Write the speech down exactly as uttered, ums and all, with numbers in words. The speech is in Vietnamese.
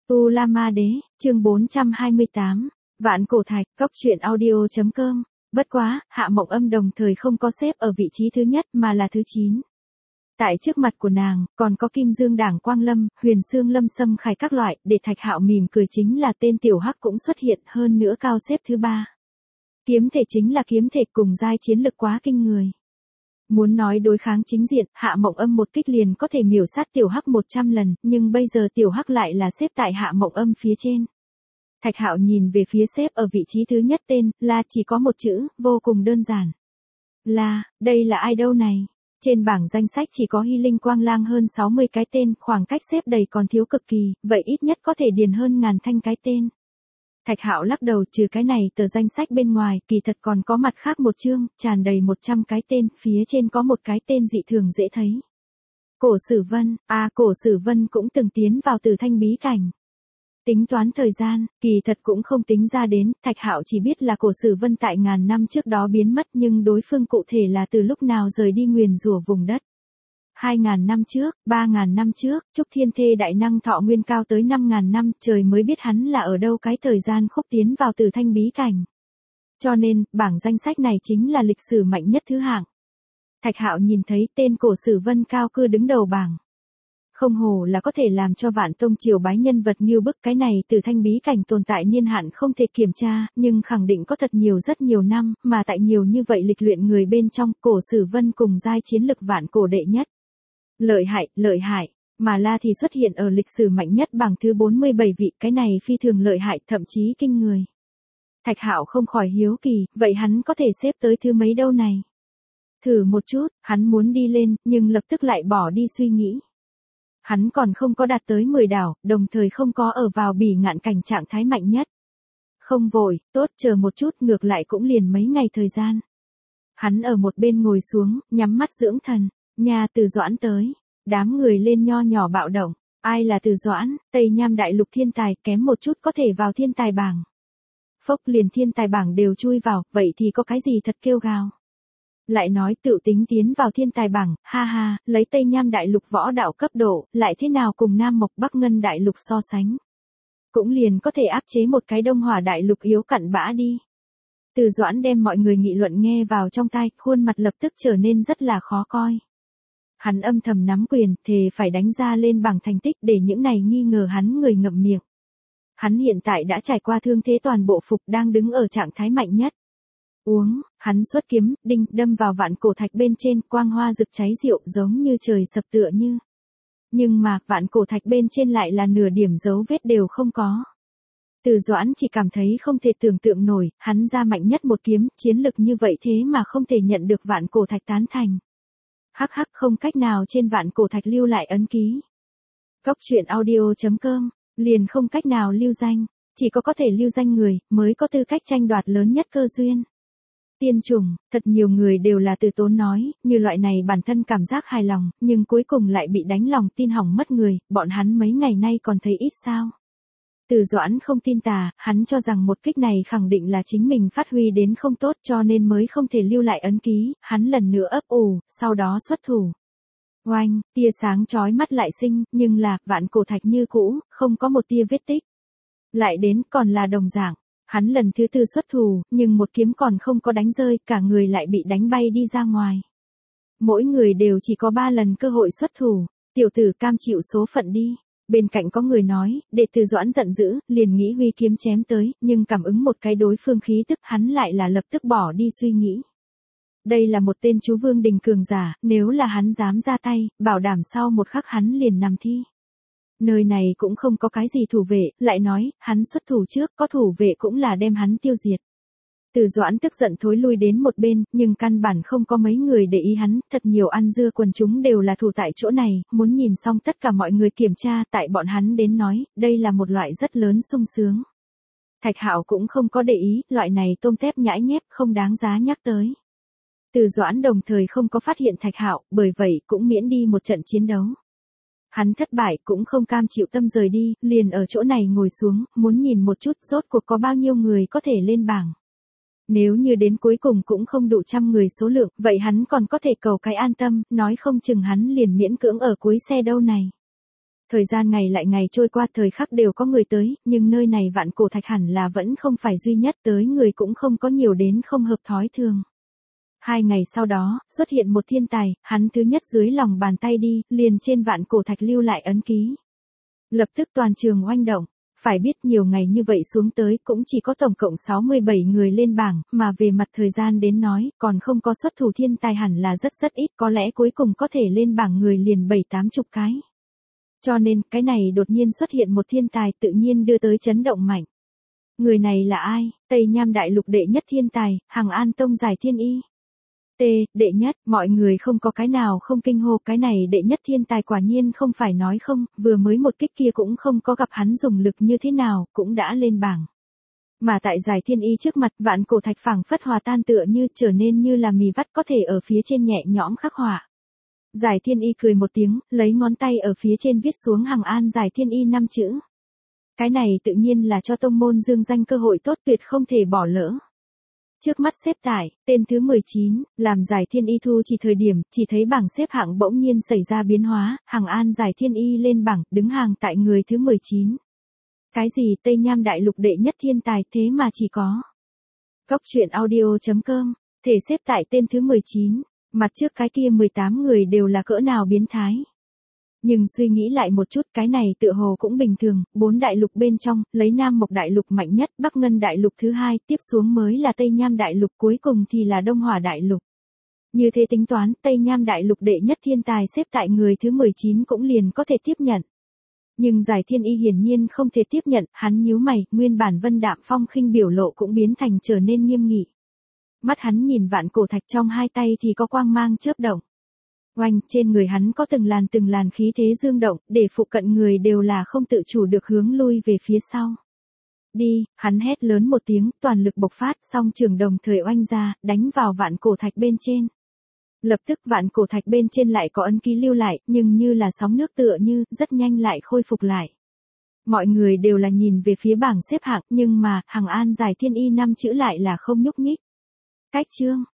U La Ma Đế, chương bốn trăm hai mươi tám, Vạn Cổ Thạch, Cốc truyện audio.com. Bất quá, Hạ Mộng Âm đồng thời không có xếp ở vị trí thứ nhất mà là thứ chín. Tại trước mặt của nàng, còn có Kim Dương Đảng Quang Lâm, Huyền Xương Lâm Sâm Khải các loại, để Thạch Hạo mỉm cười chính là tên tiểu hắc cũng xuất hiện, hơn nữa cao xếp thứ ba. Kiếm thể chính là kiếm thể, cùng giai chiến lực quá kinh người. Muốn nói đối kháng chính diện, Hạ Mộng Âm một kích liền có thể miểu sát tiểu hắc một trăm lần, nhưng bây giờ tiểu hắc lại là xếp tại Hạ Mộng Âm phía trên. Thạch Hạo nhìn về phía xếp ở vị trí thứ nhất tên, là chỉ có một chữ, vô cùng đơn giản. Là, đây là ai đâu này? Trên bảng danh sách chỉ có Hy Linh Quang Lang hơn sáu mươi cái tên, khoảng cách xếp đầy còn thiếu cực kỳ, vậy ít nhất có thể điền hơn ngàn thanh cái tên. Thạch Hạo lắc đầu, trừ cái này tờ danh sách bên ngoài, kỳ thật còn có mặt khác một chương, tràn đầy một trăm cái tên, phía trên có một cái tên dị thường dễ thấy. Cổ Sử Vân, à Cổ Sử Vân cũng từng tiến vào Tử Thanh bí cảnh. Tính toán thời gian, kỳ thật cũng không tính ra đến, Thạch Hạo chỉ biết là Cổ Sử Vân tại ngàn năm trước đó biến mất, nhưng đối phương cụ thể là từ lúc nào rời đi nguyền rủa vùng đất. Hai ngàn năm trước, ba ngàn năm trước, Trúc Thiên Thê đại năng thọ nguyên cao tới năm ngàn năm, trời mới biết hắn là ở đâu cái thời gian khúc tiến vào Tử Thanh bí cảnh. Cho nên, bảng danh sách này chính là lịch sử mạnh nhất thứ hạng. Thạch Hạo nhìn thấy tên Cổ Sử Vân cao cư đứng đầu bảng. Không hồ là có thể làm cho Vạn Tông triều bái nhân vật nghiêu bức, cái này Tử Thanh bí cảnh tồn tại niên hạn không thể kiểm tra, nhưng khẳng định có thật nhiều rất nhiều năm, mà tại nhiều như vậy lịch luyện người bên trong, Cổ Sử Vân cùng giai chiến lực vạn cổ đệ nhất. Lợi hại, lợi hại, mà La thì xuất hiện ở lịch sử mạnh nhất bảng thứ bốn mươi bảy vị, cái này phi thường lợi hại, thậm chí kinh người. Thạch Hạo không khỏi hiếu kỳ, vậy hắn có thể xếp tới thứ mấy đâu này? Thử một chút, hắn muốn đi lên, nhưng lập tức lại bỏ đi suy nghĩ. Hắn còn không có đạt tới mười đảo, đồng thời không có ở vào bỉ ngạn cảnh trạng thái mạnh nhất. Không vội, tốt, chờ một chút, ngược lại cũng liền mấy ngày thời gian. Hắn ở một bên ngồi xuống, nhắm mắt dưỡng thần. Nhà Từ Doãn tới, đám người lên nho nhỏ bạo động, ai là Từ Doãn, Tây Nham đại lục thiên tài, kém một chút có thể vào thiên tài bảng. Phốc, liền thiên tài bảng đều chui vào, vậy thì có cái gì thật kêu gào. Lại nói tự tính tiến vào thiên tài bảng, ha ha, lấy Tây Nham đại lục võ đạo cấp độ, lại thế nào cùng Nam Mộc Bắc Ngân đại lục so sánh. Cũng liền có thể áp chế một cái Đông Hỏa đại lục yếu cặn bã đi. Từ Doãn đem mọi người nghị luận nghe vào trong tai, khuôn mặt lập tức trở nên rất là khó coi. Hắn âm thầm nắm quyền, thề phải đánh ra lên bảng thành tích để những này nghi ngờ hắn người ngậm miệng. Hắn hiện tại đã trải qua thương thế toàn bộ phục, đang đứng ở trạng thái mạnh nhất. Uống, hắn xuất kiếm, đinh, đâm vào vạn cổ thạch bên trên, quang hoa rực cháy rượu giống như trời sập tựa như. Nhưng mà, vạn cổ thạch bên trên lại là nửa điểm dấu vết đều không có. Từ Doãn chỉ cảm thấy không thể tưởng tượng nổi, hắn ra mạnh nhất một kiếm, chiến lực như vậy thế mà không thể nhận được vạn cổ thạch tán thành. Hắc hắc, không cách nào trên vạn cổ thạch lưu lại ấn ký. Cốc truyện audio.com, liền không cách nào lưu danh, chỉ có có thể lưu danh người, mới có tư cách tranh đoạt lớn nhất cơ duyên. Tiên trùng, thật nhiều người đều là từ tốn nói, như loại này bản thân cảm giác hài lòng, nhưng cuối cùng lại bị đánh lòng tin hỏng mất người, bọn hắn mấy ngày nay còn thấy ít sao. Từ Doãn không tin tà, hắn cho rằng một kích này khẳng định là chính mình phát huy đến không tốt cho nên mới không thể lưu lại ấn ký, hắn lần nữa ấp ủ, sau đó xuất thủ. Oanh, tia sáng chói mắt lại sinh, nhưng là, vạn cổ thạch như cũ, không có một tia vết tích. Lại đến, còn là đồng dạng, hắn lần thứ tư xuất thủ, nhưng một kiếm còn không có đánh rơi, cả người lại bị đánh bay đi ra ngoài. Mỗi người đều chỉ có ba lần cơ hội xuất thủ, tiểu tử cam chịu số phận đi. Bên cạnh có người nói, đệ tử Doãn giận dữ, liền nghĩ huy kiếm chém tới, nhưng cảm ứng một cái đối phương khí tức, hắn lại là lập tức bỏ đi suy nghĩ. Đây là một tên chú vương đình cường giả, nếu là hắn dám ra tay, bảo đảm sau một khắc hắn liền nằm thi. Nơi này cũng không có cái gì thủ vệ, lại nói, hắn xuất thủ trước, có thủ vệ cũng là đem hắn tiêu diệt. Từ Doãn tức giận thối lui đến một bên, nhưng căn bản không có mấy người để ý hắn, thật nhiều ăn dưa quần chúng đều là thủ tại chỗ này, muốn nhìn xong tất cả mọi người kiểm tra, tại bọn hắn đến nói, đây là một loại rất lớn sung sướng. Thạch Hạo cũng không có để ý, loại này tôm tép nhãi nhép không đáng giá nhắc tới. Từ Doãn đồng thời không có phát hiện Thạch Hạo, bởi vậy cũng miễn đi một trận chiến đấu. Hắn thất bại cũng không cam chịu tâm rời đi, liền ở chỗ này ngồi xuống, muốn nhìn một chút rốt cuộc có bao nhiêu người có thể lên bảng. Nếu như đến cuối cùng cũng không đủ trăm người số lượng, vậy hắn còn có thể cầu cái an tâm, nói không chừng hắn liền miễn cưỡng ở cuối xe đâu này. Thời gian ngày lại ngày trôi qua, thời khắc đều có người tới, nhưng nơi này Vạn Cổ Thạch hẳn là vẫn không phải duy nhất, tới người cũng không có nhiều đến không hợp thói thường. Hai ngày sau đó, xuất hiện một thiên tài, hắn thứ nhất dưới lòng bàn tay đi, liền trên Vạn Cổ Thạch lưu lại ấn ký. Lập tức toàn trường oanh động. Phải biết nhiều ngày như vậy xuống tới cũng chỉ có tổng cộng sáu mươi bảy người lên bảng, mà về mặt thời gian đến nói, còn không có xuất thủ thiên tài hẳn là rất rất ít, có lẽ cuối cùng có thể lên bảng người liền bảy tám chục cái. Cho nên, cái này đột nhiên xuất hiện một thiên tài tự nhiên đưa tới chấn động mạnh. Người này là ai? Tây Nham Đại Lục đệ nhất thiên tài, Hằng An Tông Giải Thiên Y. T, đệ nhất, mọi người không có cái nào không kinh hô, cái này đệ nhất thiên tài quả nhiên không phải nói không, vừa mới một kích kia cũng không có gặp hắn dùng lực như thế nào, cũng đã lên bảng. Mà tại Giải Thiên Y trước mặt, Vạn Cổ Thạch phảng phất hòa tan tựa như trở nên như là mì vắt có thể ở phía trên nhẹ nhõm khắc họa. Giải Thiên Y cười một tiếng, lấy ngón tay ở phía trên viết xuống Hằng An Giải Thiên Y năm chữ. Cái này tự nhiên là cho tông môn dương danh cơ hội tốt tuyệt không thể bỏ lỡ. Trước mắt xếp tại, tên thứ mười chín, làm Giải Thiên Y thu chỉ thời điểm, chỉ thấy bảng xếp hạng bỗng nhiên xảy ra biến hóa, Hằng An Giải Thiên Y lên bảng, đứng hàng tại người thứ mười chín. Cái gì Tây Nham Đại Lục đệ nhất thiên tài thế mà chỉ có. Góc truyện audio chấm com, thể xếp tại tên thứ mười chín, mặt trước cái kia mười tám người đều là cỡ nào biến thái. Nhưng suy nghĩ lại một chút, cái này tựa hồ cũng bình thường, bốn đại lục bên trong, lấy Nam Mộc Đại Lục mạnh nhất, Bắc Ngân Đại Lục thứ hai, tiếp xuống mới là Tây Nham Đại Lục, cuối cùng thì là Đông Hỏa Đại Lục. Như thế tính toán, Tây Nham Đại Lục đệ nhất thiên tài xếp tại người thứ mười chín cũng liền có thể tiếp nhận. Nhưng Giải Thiên Y hiển nhiên không thể tiếp nhận, hắn nhíu mày, nguyên bản vân đạm phong khinh biểu lộ cũng biến thành trở nên nghiêm nghị. Mắt hắn nhìn Vạn Cổ Thạch, trong hai tay thì có quang mang chớp động. Oanh, trên người hắn có từng làn từng làn khí thế dương động, để phụ cận người đều là không tự chủ được hướng lui về phía sau. Đi, hắn hét lớn một tiếng, toàn lực bộc phát, song trường đồng thời oanh ra, đánh vào Vạn Cổ Thạch bên trên. Lập tức Vạn Cổ Thạch bên trên lại có ấn ký lưu lại, nhưng như là sóng nước tựa như, rất nhanh lại khôi phục lại. Mọi người đều là nhìn về phía bảng xếp hạng, nhưng mà, Hằng An Giải Thiên Y năm chữ lại là không nhúc nhích. Cách chương,